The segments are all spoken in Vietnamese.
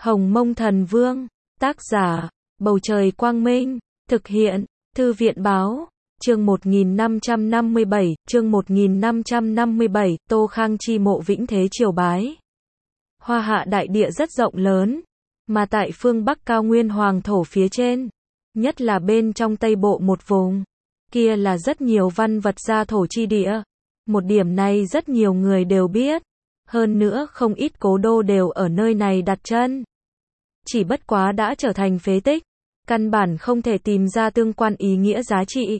Hồng Mông Thần Vương, tác giả, Bầu Trời Quang Minh, thực hiện, Thư viện Báo, chương 1557, Tô Khang chi mộ Vĩnh Thế Triều bái. Hoa Hạ đại địa rất rộng lớn, mà tại phương Bắc cao nguyên hoàng thổ phía trên, nhất là bên trong Tây Bộ một vùng, kia là rất nhiều văn vật gia thổ chi địa. Một điểm này rất nhiều người đều biết, hơn nữa không ít cố đô đều ở nơi này đặt chân. Chỉ bất quá đã trở thành phế tích, căn bản không thể tìm ra tương quan ý nghĩa giá trị.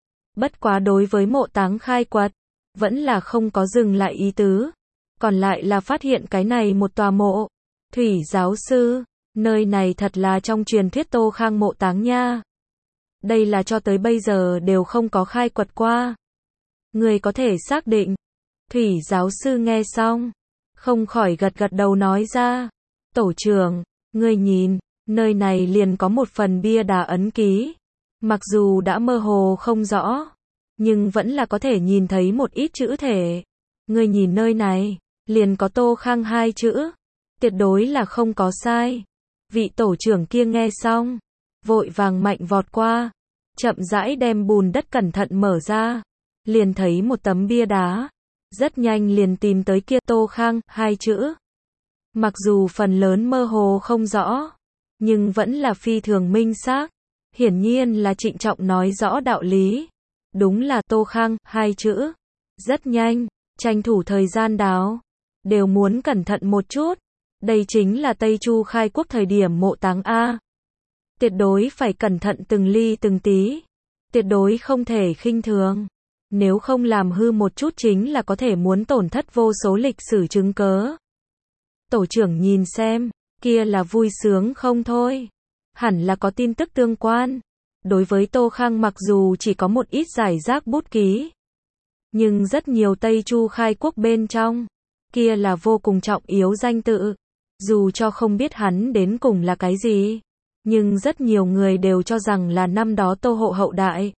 Bất quá đối với mộ táng khai quật, vẫn là không có dừng lại ý tứ. Còn lại là phát hiện cái này một tòa mộ. Thủy giáo sư, nơi này thật là trong truyền thuyết Tô Khang mộ táng nha. Đây là cho tới bây giờ đều không có khai quật qua. Người có thể xác định. Thủy giáo sư nghe xong, không khỏi gật gật đầu nói ra. Tổ trưởng, ngươi nhìn, nơi này liền có một phần bia đá ấn ký. Mặc dù đã mơ hồ không rõ, nhưng vẫn là có thể nhìn thấy một ít chữ thể. Ngươi nhìn nơi này, liền có Tô Khang hai chữ. Tuyệt đối là không có sai. Vị tổ trưởng kia nghe xong, vội vàng mạnh vọt qua, chậm rãi đem bùn đất cẩn thận mở ra, liền thấy một tấm bia đá, rất nhanh liền tìm tới kia Tô Khang hai chữ. Mặc dù phần lớn mơ hồ không rõ, nhưng vẫn là phi thường minh xác, hiển nhiên là trịnh trọng nói rõ đạo lý. Đúng là Tô Khang hai chữ. Rất nhanh, tranh thủ thời gian đào, đều muốn cẩn thận một chút. Đây chính là Tây Chu khai quốc thời điểm mộ táng A. Tuyệt đối phải cẩn thận từng ly từng tí. Tuyệt đối không thể khinh thường. Nếu không làm hư một chút chính là có thể muốn tổn thất vô số lịch sử chứng cớ. Tổ trưởng nhìn xem, kia là vui sướng không thôi. Hẳn là có tin tức tương quan. Đối với Tô Khang mặc dù chỉ có một ít giải rác bút ký, nhưng rất nhiều Tây Chu khai quốc bên trong, kia là vô cùng trọng yếu danh tự. Dù cho không biết hắn đến cùng là cái gì, nhưng rất nhiều người đều cho rằng là năm đó Tô Hộ hậu đại.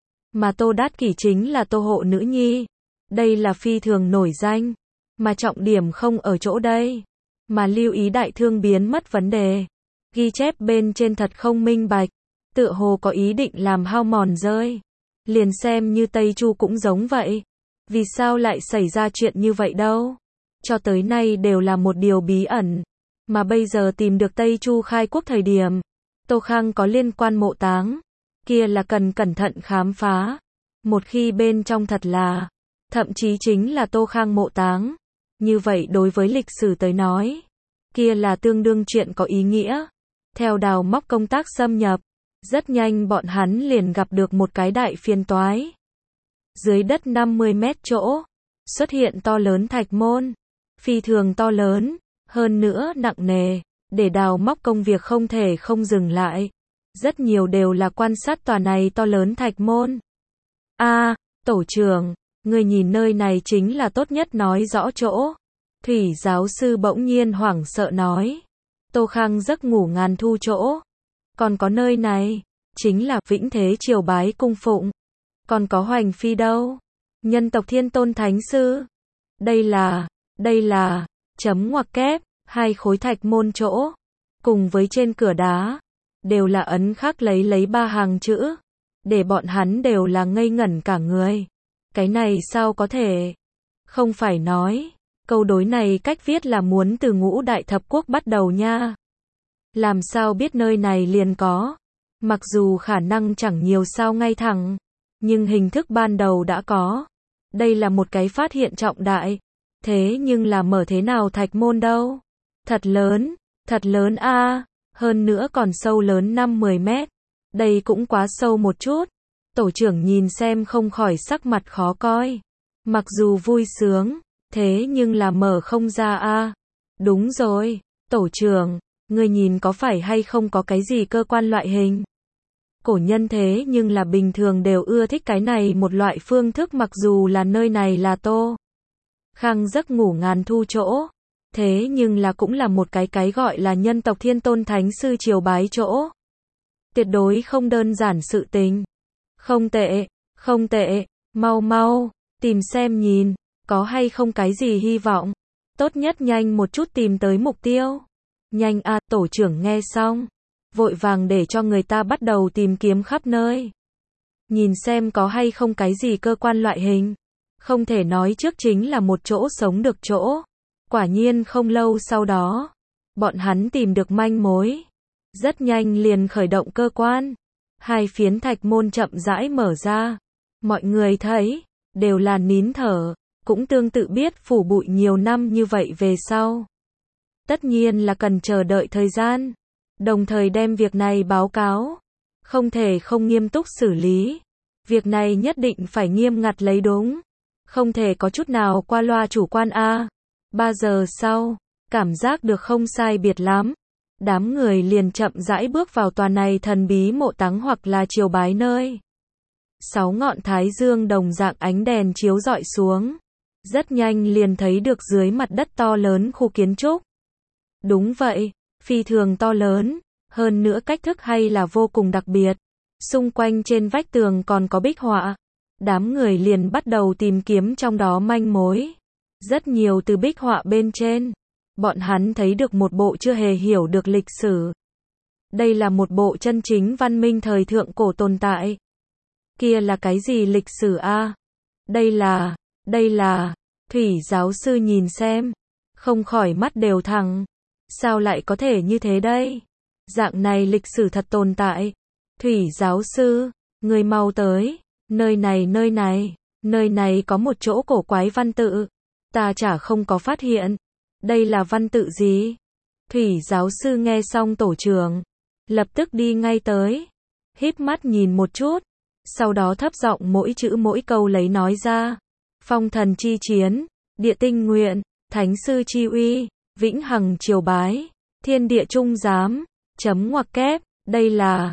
Mà Tô Đát Kỷ chính là Tô Hộ nữ nhi. Đây là phi thường nổi danh. Mà trọng điểm không ở chỗ đây, mà lưu ý đại thương biến mất vấn đề. Ghi chép bên trên thật không minh bạch, tựa hồ có ý định làm hao mòn rơi. Liền xem như Tây Chu cũng giống vậy. Vì sao lại xảy ra chuyện như vậy đâu? Cho tới nay đều là một điều bí ẩn. Mà bây giờ tìm được Tây Chu khai quốc thời điểm, Tô Khang có liên quan mộ táng, kia là cần cẩn thận khám phá. Một khi bên trong thật là, thậm chí chính là Tô Khang mộ táng, như vậy đối với lịch sử tới nói, kia là tương đương chuyện có ý nghĩa. Theo đào móc công tác xâm nhập, rất nhanh bọn hắn liền gặp được một cái đại phiền toái. Dưới đất 50 mét chỗ, xuất hiện to lớn thạch môn, phi thường to lớn, hơn nữa nặng nề, để đào móc công việc không thể không dừng lại. Rất nhiều đều là quan sát tòa này to lớn thạch môn. Tổ trưởng, người nhìn nơi này chính là tốt nhất nói rõ chỗ. Thủy giáo sư bỗng nhiên hoảng sợ nói. Tô Khang giấc ngủ ngàn thu chỗ. Còn có nơi này, chính là Vĩnh Thế Triều bái cung phụng. Còn có Hoành Phi đâu? Nhân tộc Thiên Tôn Thánh Sư. Đây là, chấm ngoặc kép, hai khối thạch môn chỗ. Cùng với trên cửa đá, đều là ấn khắc lấy ba hàng chữ. Để bọn hắn đều là ngây ngẩn cả người. Cái này sao có thể? Không phải nói, câu đối này cách viết là muốn từ Ngũ Đại Thập Quốc bắt đầu nha. Làm sao biết nơi này liền có? Mặc dù khả năng chẳng nhiều sao ngay thẳng, nhưng hình thức ban đầu đã có. Đây là một cái phát hiện trọng đại. Thế nhưng là mở thế nào thạch môn đâu? Thật lớn a, hơn nữa còn sâu lớn 5-10 mét. Đây cũng quá sâu một chút. Tổ trưởng nhìn xem không khỏi sắc mặt khó coi. Mặc dù vui sướng, thế nhưng là mở không ra a. Đúng rồi, tổ trưởng, ngươi nhìn có phải hay không có cái gì cơ quan loại hình? Cổ nhân thế nhưng là bình thường đều ưa thích cái này một loại phương thức, mặc dù là nơi này là Tô Khang giấc ngủ ngàn thu chỗ. Thế nhưng là cũng là một cái gọi là nhân tộc Thiên Tôn Thánh Sư triều bái chỗ. Tuyệt đối không đơn giản sự tình. Không tệ, mau, tìm xem nhìn, có hay không cái gì hy vọng. Tốt nhất nhanh một chút tìm tới mục tiêu. Nhanh a, tổ trưởng nghe xong, vội vàng để cho người ta bắt đầu tìm kiếm khắp nơi. Nhìn xem có hay không cái gì cơ quan loại hình. Không thể nói trước chính là một chỗ sống được chỗ. Quả nhiên không lâu sau đó, bọn hắn tìm được manh mối. Rất nhanh liền khởi động cơ quan. 2 phiến thạch môn chậm rãi mở ra. Mọi người thấy, đều là nín thở, cũng tương tự biết phủ bụi nhiều năm như vậy về sau. Tất nhiên là cần chờ đợi thời gian, đồng thời đem việc này báo cáo. Không thể không nghiêm túc xử lý. Việc này nhất định phải nghiêm ngặt lấy đúng. Không thể có chút nào qua loa chủ quan a. 3 giờ sau, cảm giác được không sai biệt lắm. Đám người liền chậm rãi bước vào tòa này thần bí mộ táng hoặc là triều bái nơi. 6 ngọn thái dương đồng dạng ánh đèn chiếu rọi xuống. Rất nhanh liền thấy được dưới mặt đất to lớn khu kiến trúc. Đúng vậy, phi thường to lớn, hơn nữa cách thức hay là vô cùng đặc biệt. Xung quanh trên vách tường còn có bích họa. Đám người liền bắt đầu tìm kiếm trong đó manh mối. Rất nhiều từ bích họa bên trên. Bọn hắn thấy được một bộ chưa hề hiểu được lịch sử. Đây là một bộ chân chính văn minh thời thượng cổ tồn tại. Kia là cái gì lịch sử a? Đây là, thủy giáo sư nhìn xem. Không khỏi mắt đều thẳng. Sao lại có thể như thế đây? Dạng này lịch sử thật tồn tại. Thủy giáo sư, người mau tới. Nơi này có một chỗ cổ quái văn tự. Ta chả không có phát hiện. Đây là văn tự gì? Thủy giáo sư nghe xong tổ trưởng, lập tức đi ngay tới. Híp mắt nhìn một chút. Sau đó thấp giọng mỗi chữ mỗi câu lấy nói ra. Phong thần chi chiến, địa tinh nguyện, thánh sư chi uy, vĩnh hằng triều bái, thiên địa trung giám, chấm ngoặc kép, đây là,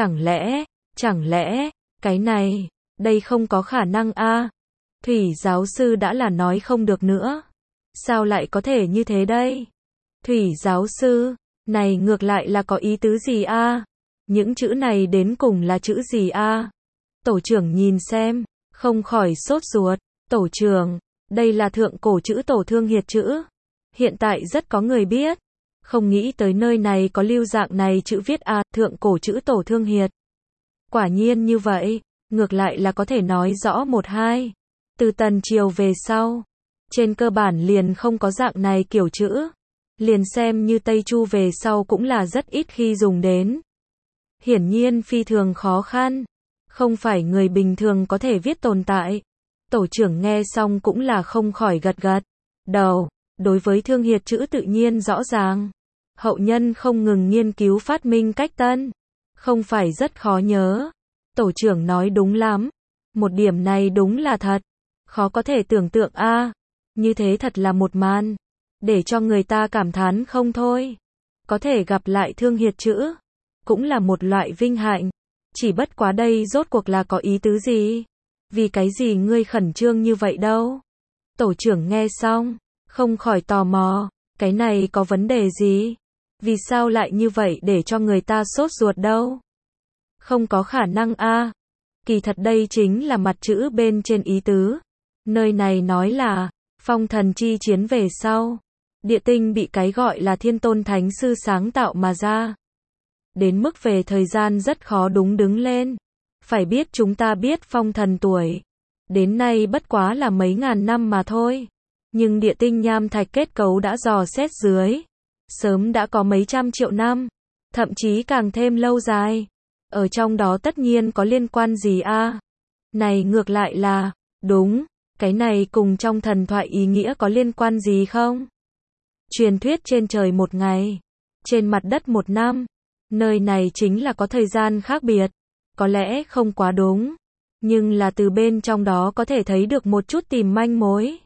chẳng lẽ, cái này, đây không có khả năng a. Thủy giáo sư đã là nói không được nữa. Sao lại có thể như thế đây? Thủy giáo sư, này ngược lại là có ý tứ gì a? Những chữ này đến cùng là chữ gì a? Tổ trưởng nhìn xem, không khỏi sốt ruột. Tổ trưởng, đây là thượng cổ chữ Tổ Thương Hiệt chữ. Hiện tại rất có người biết. Không nghĩ tới nơi này có lưu dạng này chữ viết a, thượng cổ chữ Tổ Thương Hiệt. Quả nhiên như vậy, ngược lại là có thể nói rõ một hai. Từ Tần Triều về sau, trên cơ bản liền không có dạng này kiểu chữ. Liền xem như Tây Chu về sau cũng là rất ít khi dùng đến. Hiển nhiên phi thường khó khăn. Không phải người bình thường có thể viết tồn tại. Tổ trưởng nghe xong cũng là không khỏi gật gật đầu. Đối với Thương Hiệt chữ tự nhiên rõ ràng. Hậu nhân không ngừng nghiên cứu phát minh cách tân. Không phải rất khó nhớ. Tổ trưởng nói đúng lắm. Một điểm này đúng là thật. Khó có thể tưởng tượng a. Như thế thật là một màn. Để cho người ta cảm thán không thôi. Có thể gặp lại Thương Hiệt chữ. Cũng là một loại vinh hạnh. Chỉ bất quá đây rốt cuộc là có ý tứ gì? Vì cái gì ngươi khẩn trương như vậy đâu? Tổ trưởng nghe xong, không khỏi tò mò. Cái này có vấn đề gì? Vì sao lại như vậy để cho người ta sốt ruột đâu? Không có khả năng a. Kỳ thật đây chính là mặt chữ bên trên ý tứ. Nơi này nói là, phong thần chi chiến về sau. Địa tinh bị cái gọi là Thiên Tôn Thánh Sư sáng tạo mà ra. Đến mức về thời gian rất khó đúng đứng lên. Phải biết chúng ta biết phong thần tuổi. Đến nay bất quá là mấy ngàn năm mà thôi. Nhưng địa tinh nham thạch kết cấu đã dò xét dưới. Sớm đã có mấy trăm triệu năm. Thậm chí càng thêm lâu dài. Ở trong đó tất nhiên có liên quan gì a? Này ngược lại là, đúng, cái này cùng trong thần thoại ý nghĩa có liên quan gì không? Truyền thuyết trên trời một ngày, trên mặt đất một năm. Nơi này chính là có thời gian khác biệt. Có lẽ không quá đúng. Nhưng là từ bên trong đó có thể thấy được một chút tìm manh mối.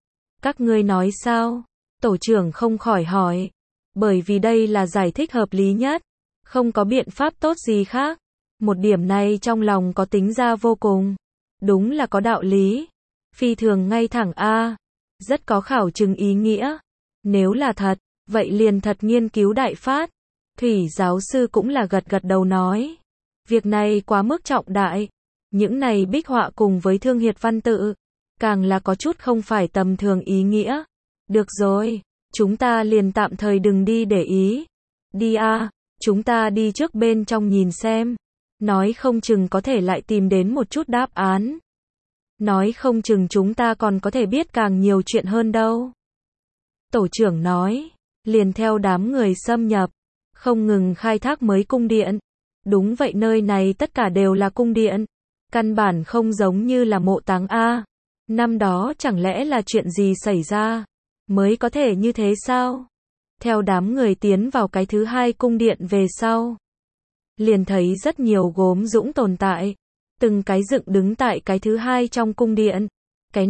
Các ngươi nói sao? Tổ trưởng không khỏi hỏi. Bởi vì đây là giải thích hợp lý nhất. Không có biện pháp tốt gì khác. Một điểm này trong lòng có tính ra vô cùng. Đúng là có đạo lý. Phi thường ngay thẳng a. Rất có khảo chứng ý nghĩa. Nếu là thật, vậy liền thật nghiên cứu đại phát. Thủy giáo sư cũng là gật gật đầu nói. Việc này quá mức trọng đại. Những này bích họa cùng với Thương Hiệt văn tự. Càng là có chút không phải tầm thường ý nghĩa. Được rồi, chúng ta liền tạm thời đừng đi để ý. Đi à, chúng ta đi trước bên trong nhìn xem. Nói không chừng có thể lại tìm đến một chút đáp án. Nói không chừng chúng ta còn có thể biết càng nhiều chuyện hơn đâu. Tổ trưởng nói, liền theo đám người xâm nhập, không ngừng khai thác mới cung điện. Đúng vậy, nơi này tất cả đều là cung điện. Căn bản không giống như là mộ táng a. Năm đó chẳng lẽ là chuyện gì xảy ra mới có thể như thế sao? Theo đám người tiến vào cái thứ hai cung điện về sau, liền thấy rất nhiều gốm dũng tồn tại, từng cái dựng đứng tại cái thứ hai trong cung điện. Cái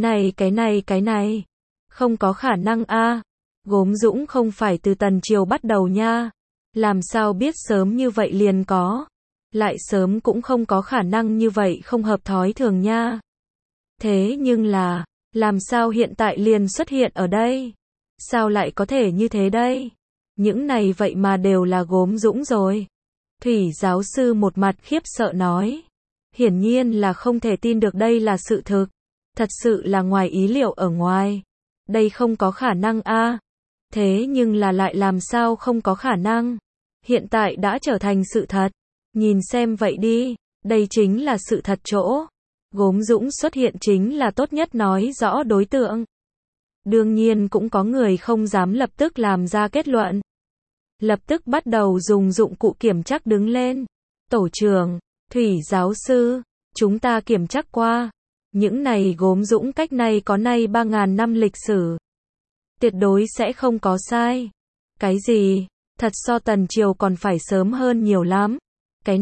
này, không có khả năng a. Gốm dũng không phải từ Tần Triều bắt đầu nha. Làm sao biết sớm như vậy liền có? Lại sớm cũng không có khả năng như vậy, không hợp thói thường nha. Thế nhưng là, làm sao hiện tại liền xuất hiện ở đây? Sao lại có thể như thế đây? Những này vậy mà đều là gốm dũng rồi. Thủy giáo sư một mặt khiếp sợ nói. Hiển nhiên là không thể tin được đây là sự thực. Thật sự là ngoài ý liệu ở ngoài. Đây không có khả năng a. Thế nhưng là lại làm sao không có khả năng? Hiện tại đã trở thành sự thật. Nhìn xem vậy đi, đây chính là sự thật chỗ. Gốm dũng xuất hiện chính là tốt nhất nói rõ đối tượng. Đương nhiên cũng có người không dám lập tức làm ra kết luận. Lập tức bắt đầu dùng dụng cụ kiểm trắc đứng lên. Tổ trưởng, Thủy giáo sư, chúng ta kiểm trắc qua. Những này gốm dũng cách nay có nay 3.000 năm lịch sử. Tuyệt đối sẽ không có sai. Cái gì? Thật so Tần Triều còn phải sớm hơn nhiều lắm. Cái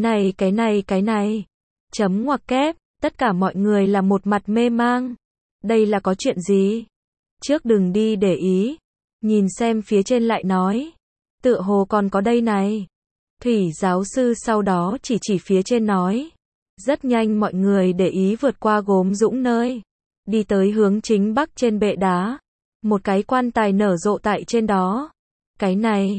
này. Chấm ngoặc kép, tất cả mọi người là một mặt mê mang. Đây là có chuyện gì? Trước đừng đi để ý. Nhìn xem phía trên lại nói. Tựa hồ còn có đây này. Thủy giáo sư sau đó chỉ phía trên nói. Rất nhanh mọi người để ý vượt qua gốm dũng nơi. Đi tới hướng chính bắc trên bệ đá. Một cái quan tài nở rộ tại trên đó. Cái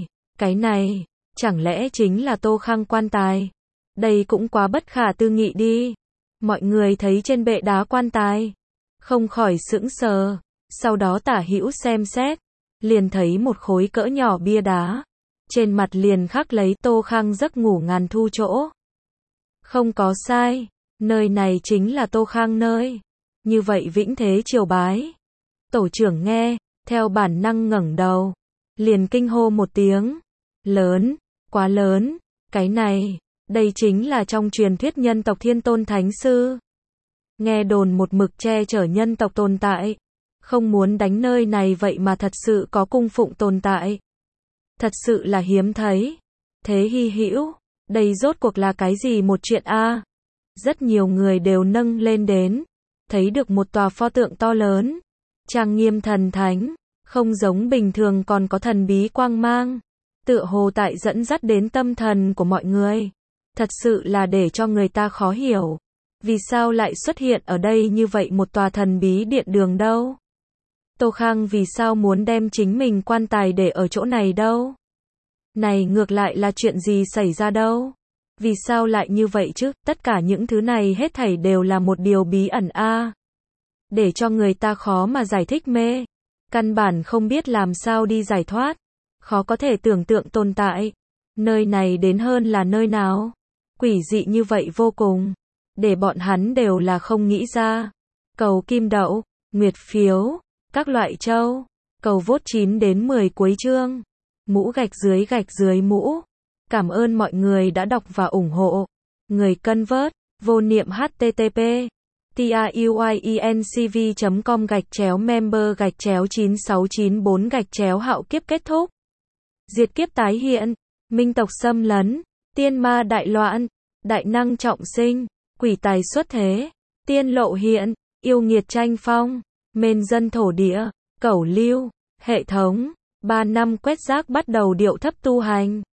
này, chẳng lẽ chính là Tô Khang quan tài? Đây cũng quá bất khả tư nghị đi. Mọi người thấy trên bệ đá quan tài, không khỏi sững sờ, sau đó tả hữu xem xét, liền thấy một khối cỡ nhỏ bia đá. Trên mặt liền khắc lấy Tô Khang giấc ngủ ngàn thu chỗ. Không có sai, nơi này chính là Tô Khang nơi. Như vậy vĩnh thế triều bái. Tổ trưởng nghe, theo bản năng ngẩng đầu, liền kinh hô một tiếng. Lớn, quá lớn, cái này, đây chính là trong truyền thuyết nhân tộc Thiên Tôn Thánh Sư. Nghe đồn một mực che chở nhân tộc tồn tại, không muốn đánh nơi này vậy mà thật sự có cung phụng tồn tại. Thật sự là hiếm thấy. Thế hy hữu, đây rốt cuộc là cái gì một chuyện a? Rất nhiều người đều nâng lên đến, thấy được một tòa pho tượng to lớn, trang nghiêm thần thánh, không giống bình thường còn có thần bí quang mang, tựa hồ tại dẫn dắt đến tâm thần của mọi người. Thật sự là để cho người ta khó hiểu. Vì sao lại xuất hiện ở đây như vậy một tòa thần bí điện đường đâu? Tô Khang vì sao muốn đem chính mình quan tài để ở chỗ này đâu? Này ngược lại là chuyện gì xảy ra đâu? Vì sao lại như vậy chứ? Tất cả những thứ này hết thảy đều là một điều bí ẩn a. Để cho người ta khó mà giải thích mê. Căn bản không biết làm sao đi giải thoát. Khó có thể tưởng tượng tồn tại. Nơi này đến hơn là nơi nào? Quỷ dị như vậy vô cùng. Để bọn hắn đều là không nghĩ ra. Cầu kim đậu, nguyệt phiếu, các loại châu. Cầu vote 9 đến 10 cuối chương. Mũ gạch dưới mũ. Cảm ơn mọi người đã đọc và ủng hộ. Người cân vớt, vô niệm http tiuyecnv.com/member/9694 hạo kiếp kết thúc. Diệt kiếp tái hiện, minh tộc xâm lấn, tiên ma đại loạn, đại năng trọng sinh, quỷ tài xuất thế, tiên lộ hiện, yêu nghiệt tranh phong, mên dân thổ địa, cẩu lưu, hệ thống, 3 năm quét rác bắt đầu điệu thấp tu hành.